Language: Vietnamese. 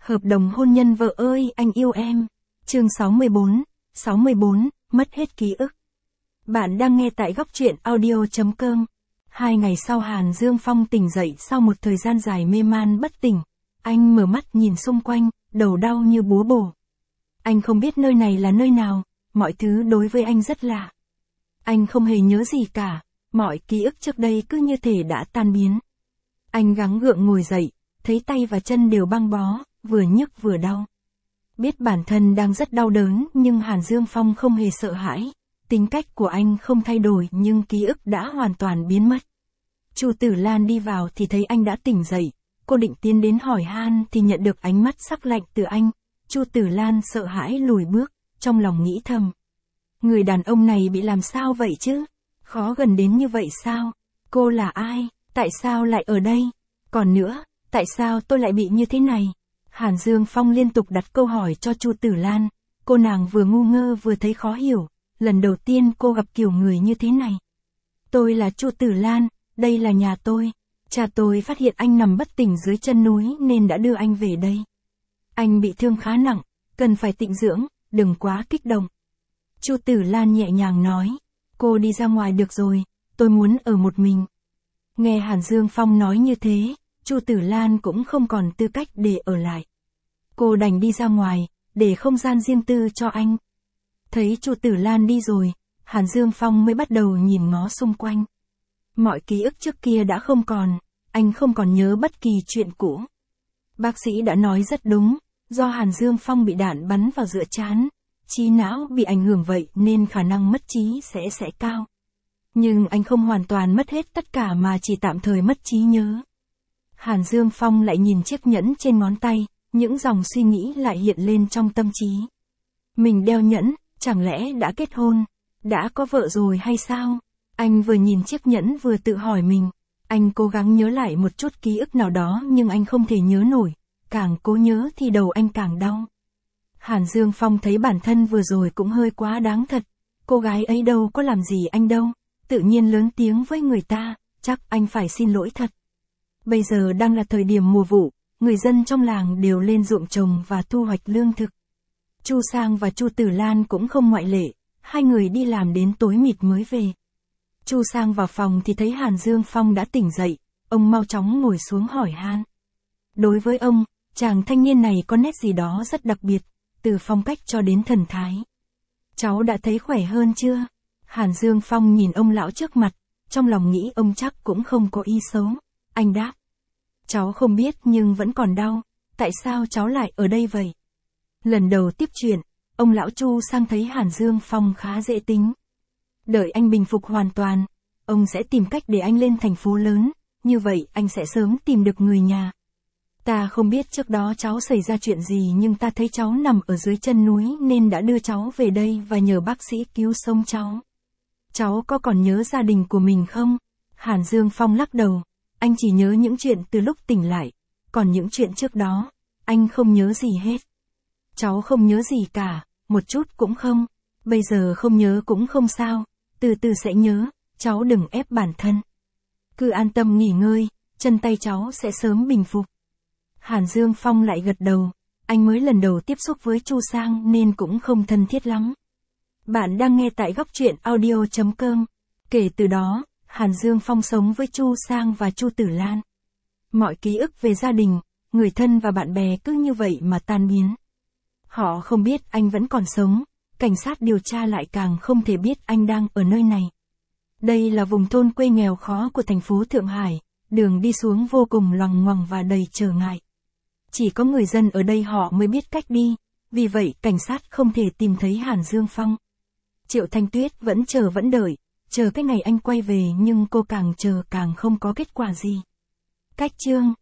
Hợp đồng hôn nhân vợ ơi anh yêu em. Chương 64, mất hết ký ức. Bạn đang nghe tại góc truyện audio.com. 2 ngày sau Hàn Dương Phong tỉnh dậy sau một thời gian dài mê man bất tỉnh. Anh mở mắt nhìn xung quanh, đầu đau như búa bổ. Anh không biết nơi này là nơi nào, mọi thứ đối với anh rất lạ. Anh không hề nhớ gì cả, mọi ký ức trước đây cứ như thể đã tan biến. Anh gắng gượng ngồi dậy, thấy tay và chân đều băng bó, vừa nhức vừa đau. Biết bản thân đang rất đau đớn nhưng Hàn Dương Phong không hề sợ hãi. Tính cách của anh không thay đổi nhưng ký ức đã hoàn toàn biến mất. Chu Tử Lan đi vào thì thấy anh đã tỉnh dậy. Cô định tiến đến hỏi han thì nhận được ánh mắt sắc lạnh từ anh. Chu Tử Lan sợ hãi lùi bước, trong lòng nghĩ thầm. Người đàn ông này bị làm sao vậy chứ? Khó gần đến như vậy sao? Cô là ai? Tại sao lại ở đây? Còn nữa, tại sao tôi lại bị như thế này? Hàn Dương Phong liên tục đặt câu hỏi cho Chu Tử Lan. Cô nàng vừa ngu ngơ vừa thấy khó hiểu. Lần đầu tiên cô gặp kiểu người như thế này. Tôi là Chu Tử Lan, đây là nhà tôi. Cha tôi phát hiện anh nằm bất tỉnh dưới chân núi nên đã đưa anh về đây. Anh bị thương khá nặng, cần phải tịnh dưỡng, đừng quá kích động. Chu Tử Lan nhẹ nhàng nói, cô đi ra ngoài được rồi, tôi muốn ở một mình. Nghe Hàn Dương Phong nói như thế, Chu Tử Lan cũng không còn tư cách để ở lại. Cô đành đi ra ngoài, để không gian riêng tư cho anh. Thấy Chu Tử Lan đi rồi, Hàn Dương Phong mới bắt đầu nhìn ngó xung quanh. Mọi ký ức trước kia đã không còn, anh không còn nhớ bất kỳ chuyện cũ. Bác sĩ đã nói rất đúng, do Hàn Dương Phong bị đạn bắn vào giữa trán, trí não bị ảnh hưởng vậy nên khả năng mất trí sẽ cao. Nhưng anh không hoàn toàn mất hết tất cả mà chỉ tạm thời mất trí nhớ. Hàn Dương Phong lại nhìn chiếc nhẫn trên ngón tay, những dòng suy nghĩ lại hiện lên trong tâm trí. Mình đeo nhẫn, chẳng lẽ đã kết hôn, đã có vợ rồi hay sao? Anh vừa nhìn chiếc nhẫn vừa tự hỏi mình. Anh cố gắng nhớ lại một chút ký ức nào đó nhưng anh không thể nhớ nổi. Càng cố nhớ thì đầu anh càng đau. Hàn Dương Phong thấy bản thân vừa rồi cũng hơi quá đáng thật. Cô gái ấy đâu có làm gì anh đâu. Tự nhiên lớn tiếng với người ta, chắc anh phải xin lỗi thật. Bây giờ đang là thời điểm mùa vụ, người dân trong làng đều lên ruộng trồng và thu hoạch lương thực. Chu Sang và Chu Tử Lan cũng không ngoại lệ, hai người đi làm đến tối mịt mới về. Chu Sang vào phòng thì thấy Hàn Dương Phong đã tỉnh dậy, ông mau chóng ngồi xuống hỏi han. Đối với ông, chàng thanh niên này có nét gì đó rất đặc biệt, từ phong cách cho đến thần thái. Cháu đã thấy khỏe hơn chưa? Hàn Dương Phong nhìn ông lão trước mặt, trong lòng nghĩ ông chắc cũng không có ý xấu. Anh đáp. Cháu không biết nhưng vẫn còn đau, tại sao cháu lại ở đây vậy? Lần đầu tiếp chuyện, ông lão Chu Sang thấy Hàn Dương Phong khá dễ tính. Đợi anh bình phục hoàn toàn, ông sẽ tìm cách để anh lên thành phố lớn, như vậy anh sẽ sớm tìm được người nhà. Ta không biết trước đó cháu xảy ra chuyện gì nhưng ta thấy cháu nằm ở dưới chân núi nên đã đưa cháu về đây và nhờ bác sĩ cứu sống cháu. Cháu có còn nhớ gia đình của mình không? Hàn Dương Phong lắc đầu, anh chỉ nhớ những chuyện từ lúc tỉnh lại, còn những chuyện trước đó, anh không nhớ gì hết. Cháu không nhớ gì cả, một chút cũng không. Bây giờ không nhớ cũng không sao, từ từ sẽ nhớ, cháu đừng ép bản thân. Cứ an tâm nghỉ ngơi, chân tay cháu sẽ sớm bình phục. Hàn Dương Phong lại gật đầu, anh mới lần đầu tiếp xúc với Chu Sang nên cũng không thân thiết lắm. Bạn đang nghe tại góc truyện audio.com. Kể từ đó, Hàn Dương Phong sống với Chu Sang và Chu Tử Lan. Mọi ký ức về gia đình, người thân và bạn bè cứ như vậy mà tan biến. Họ không biết anh vẫn còn sống, cảnh sát điều tra lại càng không thể biết anh đang ở nơi này. Đây là vùng thôn quê nghèo khó của thành phố Thượng Hải, đường đi xuống vô cùng loằng ngoằng và đầy trở ngại. Chỉ có người dân ở đây họ mới biết cách đi, vì vậy cảnh sát không thể tìm thấy Hàn Dương Phong. Triệu Thanh Tuyết vẫn đợi, chờ cái ngày anh quay về nhưng cô càng chờ càng không có kết quả gì. Cách chương